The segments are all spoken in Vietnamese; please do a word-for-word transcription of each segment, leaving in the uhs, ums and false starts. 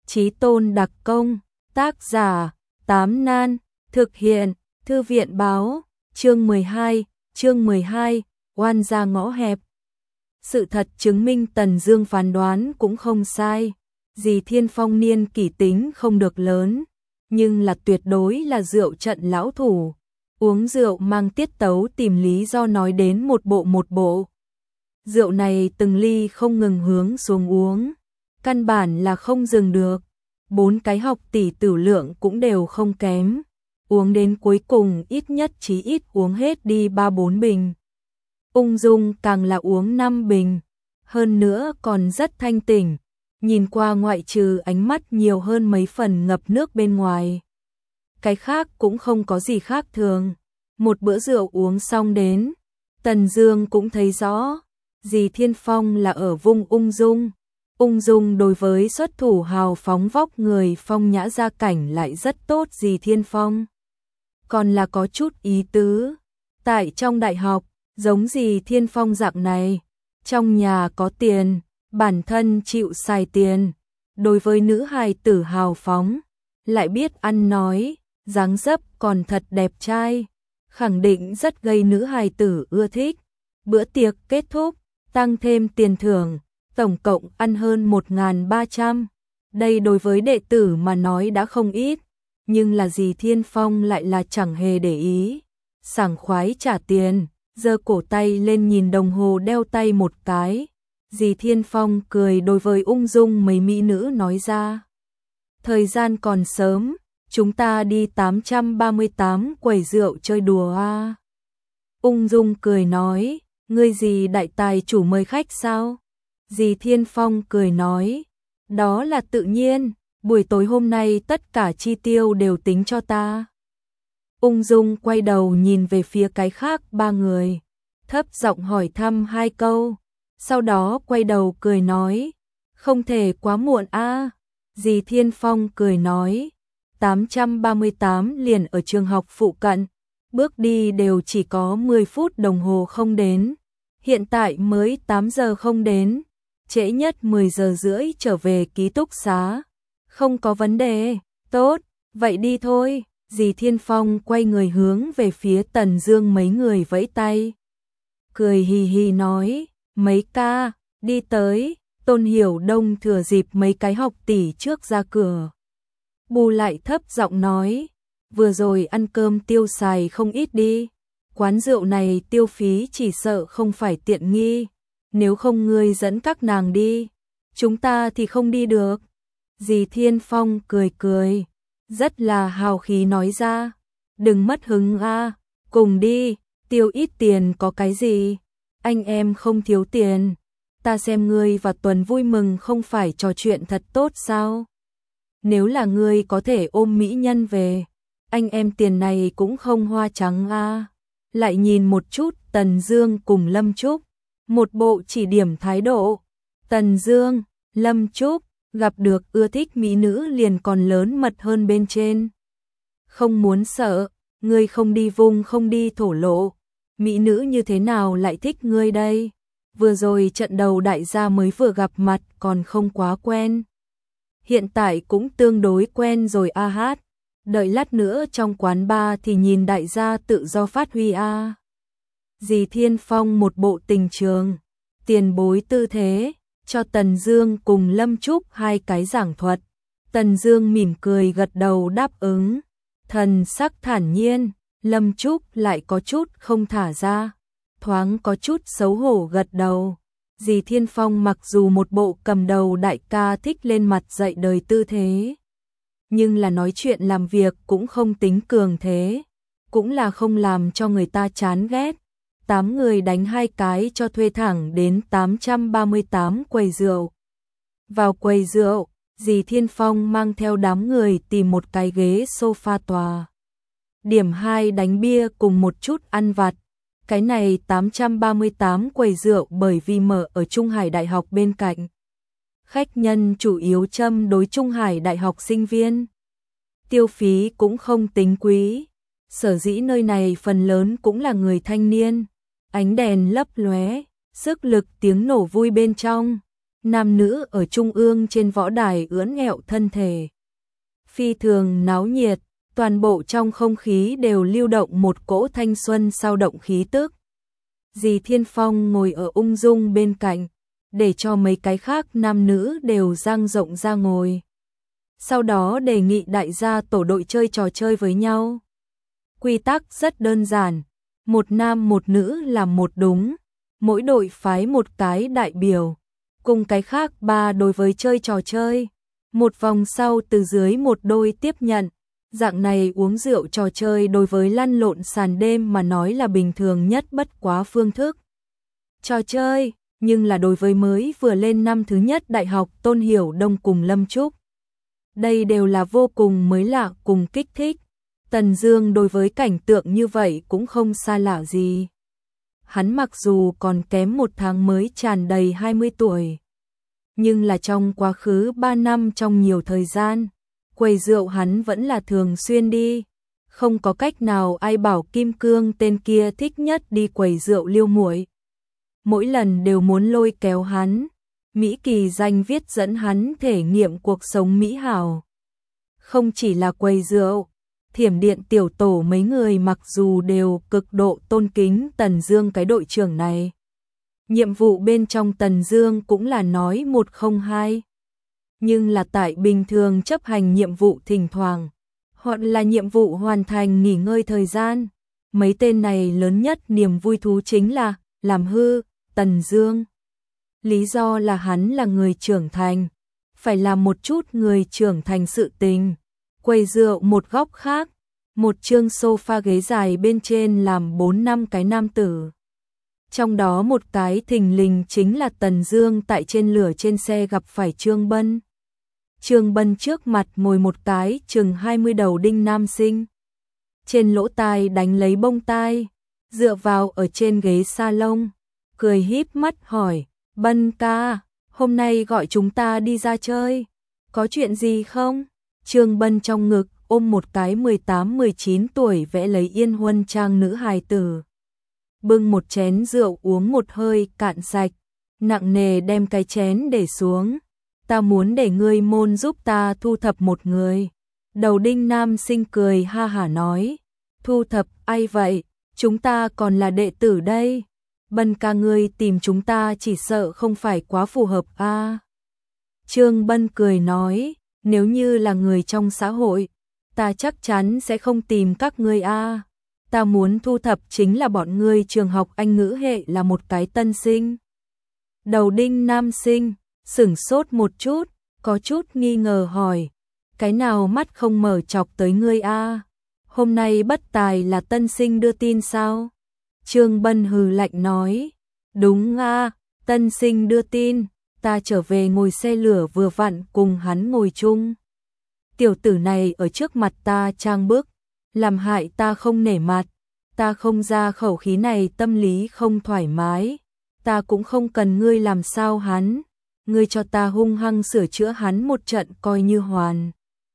Chí Tôn đặc công, tác giả, Tám Nan, thực hiện, Thư viện báo, chương mười hai, chương mười hai, oan gia ngõ hẹp. Sự thật chứng minh Tần Dương phán đoán cũng không sai, Dì Thiên Phong niên kỷ tính không được lớn, nhưng là tuyệt đối là rượu trận lão thủ, uống rượu mang tiết tấu tìm lý do nói đến một bộ một bộ. Rượu này từng ly không ngừng hướng xuống uống, căn bản là không dừng được, bốn cái học tỷ tử lượng cũng đều không kém, uống đến cuối cùng ít nhất chí ít uống hết đi ba bốn bình. Ung Dung càng là uống năm bình, hơn nữa còn rất thanh tỉnh, nhìn qua ngoại trừ ánh mắt nhiều hơn mấy phần ngập nước bên ngoài. Cái khác cũng không có gì khác thường, một bữa rượu uống xong đến, Tần Dương cũng thấy rõ, Dì Thiên Phong là ở vùng Ung Dung. Ung Dung đối với xuất thủ hào phóng vóc người phong nhã gia cảnh lại rất tốt. Dì Thiên Phong còn là có chút ý tứ, tại trong đại học, giống Dì Thiên Phong dạng này, trong nhà có tiền, bản thân chịu xài tiền, đối với nữ hài tử hào phóng, lại biết ăn nói, dáng dấp còn thật đẹp trai, khẳng định rất gây nữ hài tử ưa thích. Bữa tiệc kết thúc, tăng thêm tiền thưởng, tổng cộng ăn hơn một nghìn ba trăm. Đây đối với đệ tử mà nói đã không ít, nhưng là Dì Thiên Phong lại là chẳng hề để ý, sảng khoái trả tiền, giơ cổ tay lên nhìn đồng hồ đeo tay một cái. Dì Thiên Phong cười đối với Ung Dung mấy mỹ nữ nói ra: "Thời gian còn sớm, chúng ta đi tám trăm ba mươi tám quầy rượu chơi đùa a." Ung Dung cười nói: "Ngươi gì đại tài chủ mời khách sao?" Dì Thiên Phong cười nói: "Đó là tự nhiên, buổi tối hôm nay tất cả chi tiêu đều tính cho ta." Ung Dung quay đầu nhìn về phía cái khác ba người, thấp giọng hỏi thăm hai câu, sau đó quay đầu cười nói: "Không thể quá muộn a." Dì Thiên Phong cười nói: tám trăm ba mươi tám liền ở trường học phụ cận, bước đi đều chỉ có mười phút đồng hồ không đến, hiện tại mới tám giờ không đến, trễ nhất mười giờ rưỡi trở về ký túc xá. Không có vấn đề, tốt, vậy đi thôi. Dì Thiên Phong quay người hướng về phía Tần Dương mấy người vẫy tay, cười hì hì nói: "Mấy ca, đi tới." Tôn Hiểu Đông thừa dịp mấy cái học tỷ trước ra cửa, bù lại thấp giọng nói: "Vừa rồi ăn cơm tiêu xài không ít đi, quán rượu này tiêu phí chỉ sợ không phải tiện nghi, nếu không ngươi dẫn các nàng đi, chúng ta thì không đi được." Dì Thiên Phong cười cười, rất là hào khí nói ra: "Đừng mất hứng a, cùng đi, tiêu ít tiền có cái gì, anh em không thiếu tiền, ta xem ngươi và Tuần vui mừng không phải trò chuyện thật tốt sao? Nếu là ngươi có thể ôm mỹ nhân về, anh em tiền này cũng không hoa trắng a." Lại nhìn một chút Tần Dương cùng Lâm Trúc, một bộ chỉ điểm thái độ. Tần Dương, Lâm Trúc gặp được ưa thích mỹ nữ liền còn lớn mật hơn bên trên. "Không muốn sợ, ngươi không đi vùng không đi thổ lộ, mỹ nữ như thế nào lại thích ngươi đây? Vừa rồi trận đầu đại gia mới vừa gặp mặt còn không quá quen, hiện tại cũng tương đối quen rồi a hát. Đợi lát nữa trong quán bar thì nhìn đại gia tự do phát huy a." Dì Thiên Phong một bộ tình trường, tiền bối tư thế, cho Tần Dương cùng Lâm Trúc hai cái giảng thuật. Tần Dương mỉm cười gật đầu đáp ứng, thần sắc thản nhiên. Lâm Trúc lại có chút không thả ra, thoáng có chút xấu hổ gật đầu. Dì Thiên Phong mặc dù một bộ cầm đầu đại ca thích lên mặt dạy đời tư thế, nhưng là nói chuyện làm việc cũng không tính cường thế, cũng là không làm cho người ta chán ghét. Tám người đánh hai cái cho thuê thẳng đến tám trăm ba mươi tám quầy rượu. Vào quầy rượu, dì Thiên Phong mang theo đám người tìm một cái ghế sofa tòa. Điểm hai đánh bia cùng một chút ăn vặt. Cái này tám trăm ba mươi tám quầy rượu bởi vì mở ở Trung Hải Đại học bên cạnh. Khách nhân chủ yếu châm đối Trung Hải Đại học sinh viên. Tiêu phí cũng không tính quý. Sở dĩ nơi này phần lớn cũng là người thanh niên. Ánh đèn lấp lóe, sức lực tiếng nổ vui bên trong. nam nữ ở trung ương trên võ đài ưỡn ẹo thân thể. Phi thường náo nhiệt, toàn bộ trong không khí đều lưu động một cỗ thanh xuân sao động khí tức. Dì Thiên Phong ngồi ở ung dung bên cạnh, để cho mấy cái khác nam nữ đều dang rộng ra ngồi. Sau đó đề nghị đại gia tổ đội chơi trò chơi với nhau. Quy tắc rất đơn giản, một nam một nữ làm một đúng, mỗi đội phái một cái đại biểu, cùng cái khác ba đối với chơi trò chơi. Một vòng sau từ dưới một đôi tiếp nhận, dạng này uống rượu trò chơi đối với lăn lộn sàn đêm mà nói là bình thường nhất bất quá phương thức. Trò chơi, nhưng là đối với mới vừa lên năm thứ nhất đại học Tôn Hiểu Đông cùng Lâm Trúc. Đây đều là vô cùng mới lạ cùng kích thích. Tần Dương đối với cảnh tượng như vậy cũng không xa lạ gì. Hắn mặc dù còn kém một tháng mới tràn đầy hai mươi tuổi, nhưng là trong quá khứ ba năm trong nhiều thời gian, quầy rượu hắn vẫn là thường xuyên đi. Không có cách nào ai bảo Kim Cương tên kia thích nhất đi quầy rượu Liêu Muội. Mỗi lần đều muốn lôi kéo hắn, Mỹ Kỳ danh viết dẫn hắn thể nghiệm cuộc sống mỹ hảo. Không chỉ là quầy rượu, Thiểm Điện tiểu tổ mấy người mặc dù đều cực độ tôn kính Tần Dương cái đội trưởng này. Nhiệm vụ bên trong Tần Dương cũng là nói một không hai. Nhưng là tại bình thường chấp hành nhiệm vụ thỉnh thoảng, hoặc là nhiệm vụ hoàn thành nghỉ ngơi thời gian, mấy tên này lớn nhất niềm vui thú chính là làm hư Tần Dương. Lý do là hắn là người trưởng thành, phải làm một chút người trưởng thành sự tình. Quầy rượu một góc khác, một chương sofa ghế dài bên trên làm bốn năm cái nam tử. Trong đó một cái thình lình chính là Tần Dương tại trên lửa trên xe gặp phải Trương Bân. Trương Bân trước mặt ngồi một cái chừng hai mươi đầu đinh nam sinh. Trên lỗ tai đánh lấy bông tai, dựa vào ở trên ghế salon, cười híp mắt hỏi, Bân ca, hôm nay gọi chúng ta đi ra chơi, có chuyện gì không? Trương Bân trong ngực ôm một cái mười tám mười chín tuổi vẽ lấy yên huân trang nữ hài tử. Bưng một chén rượu uống một hơi cạn sạch, nặng nề đem cái chén để xuống. Ta muốn để ngươi môn giúp ta thu thập một người. Đầu đinh nam sinh cười ha hả nói, thu thập ai vậy, chúng ta còn là đệ tử đây. Bân ca ngươi tìm chúng ta chỉ sợ không phải quá phù hợp a. À. Trương Bân cười nói, nếu như là người trong xã hội, ta chắc chắn sẽ không tìm các ngươi a. À. Ta muốn thu thập chính là bọn ngươi trường học Anh ngữ hệ là một cái tân sinh. Đầu đinh nam sinh sửng sốt một chút, có chút nghi ngờ hỏi, cái nào mắt không mở chọc tới ngươi a? À? Hôm nay bất tài là tân sinh đưa tin sao? Trương Bân hừ lạnh nói, đúng a, à, tân sinh đưa tin, ta trở về ngồi xe lửa vừa vặn cùng hắn ngồi chung. Tiểu tử này ở trước mặt ta trang bức, làm hại ta không nể mặt, ta không ra khẩu khí này tâm lý không thoải mái, ta cũng không cần ngươi làm sao hắn, ngươi cho ta hung hăng sửa chữa hắn một trận coi như hoàn.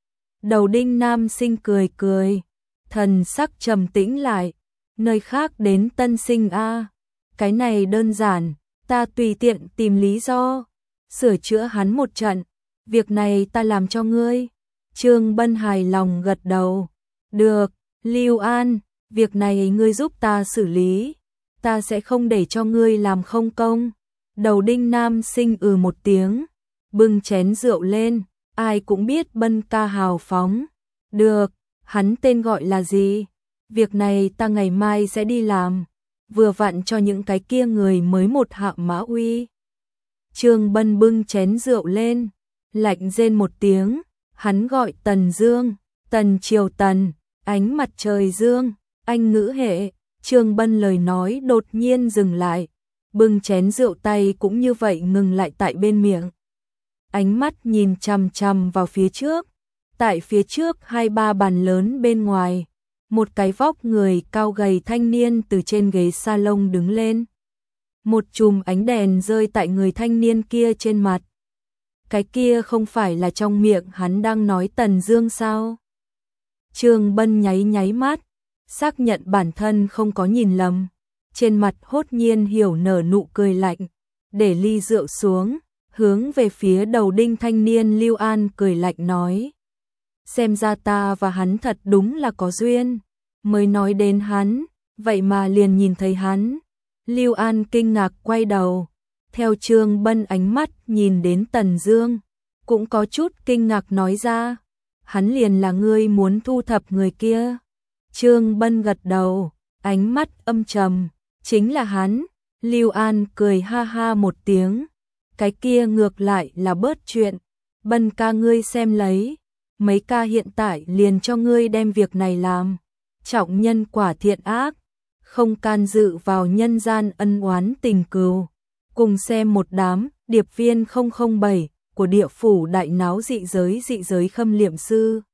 Đầu đinh nam sinh cười cười, thần sắc trầm tĩnh lại, nơi khác đến tân sinh a, à. Cái này đơn giản, ta tùy tiện tìm lý do, sửa chữa hắn một trận, việc này ta làm cho ngươi. Trương Bân hài lòng gật đầu, được, Lưu An, việc này ngươi giúp ta xử lý, ta sẽ không để cho ngươi làm không công. Đầu đinh nam sinh ừ một tiếng, bưng chén rượu lên, ai cũng biết Bân ca hào phóng. Được, hắn tên gọi là gì? Việc này ta ngày mai sẽ đi làm, vừa vặn cho những cái kia người mới một hạ mã uy. Trương Bân bưng chén rượu lên, lạnh rên một tiếng, hắn gọi Tần Dương, Tần Triều Tần, ánh mặt trời dương, Anh ngữ hệ. Trương Bân lời nói đột nhiên dừng lại, bưng chén rượu tay cũng như vậy ngừng lại tại bên miệng. Ánh mắt nhìn chằm chằm vào phía trước, tại phía trước hai ba bàn lớn bên ngoài, một cái vóc người cao gầy thanh niên từ trên ghế salon đứng lên. Một chùm ánh đèn rơi tại người thanh niên kia trên mặt. Cái kia không phải là trong miệng hắn đang nói Tần Dương sao? Trương Bân nháy nháy mắt, xác nhận bản thân không có nhìn lầm, trên mặt hốt nhiên hiểu nở nụ cười lạnh, để ly rượu xuống, hướng về phía đầu đinh thanh niên Lưu An cười lạnh nói. Xem ra ta và hắn thật đúng là có duyên, mới nói đến hắn, vậy mà liền nhìn thấy hắn. Lưu An kinh ngạc quay đầu, theo Trương Bân ánh mắt nhìn đến Tần Dương, cũng có chút kinh ngạc nói ra, hắn liền là ngươi muốn thu thập người kia. Trương Bân gật đầu, ánh mắt âm trầm, chính là hắn. Lưu An cười ha ha một tiếng, cái kia ngược lại là bớt chuyện, Bân ca ngươi xem lấy, mấy ca hiện tại liền cho ngươi đem việc này làm, trọng nhân quả thiện ác, không can dự vào nhân gian ân oán tình cừu, cùng xem một đám điệp viên không không bảy của địa phủ đại náo dị giới dị giới khâm liệm sư.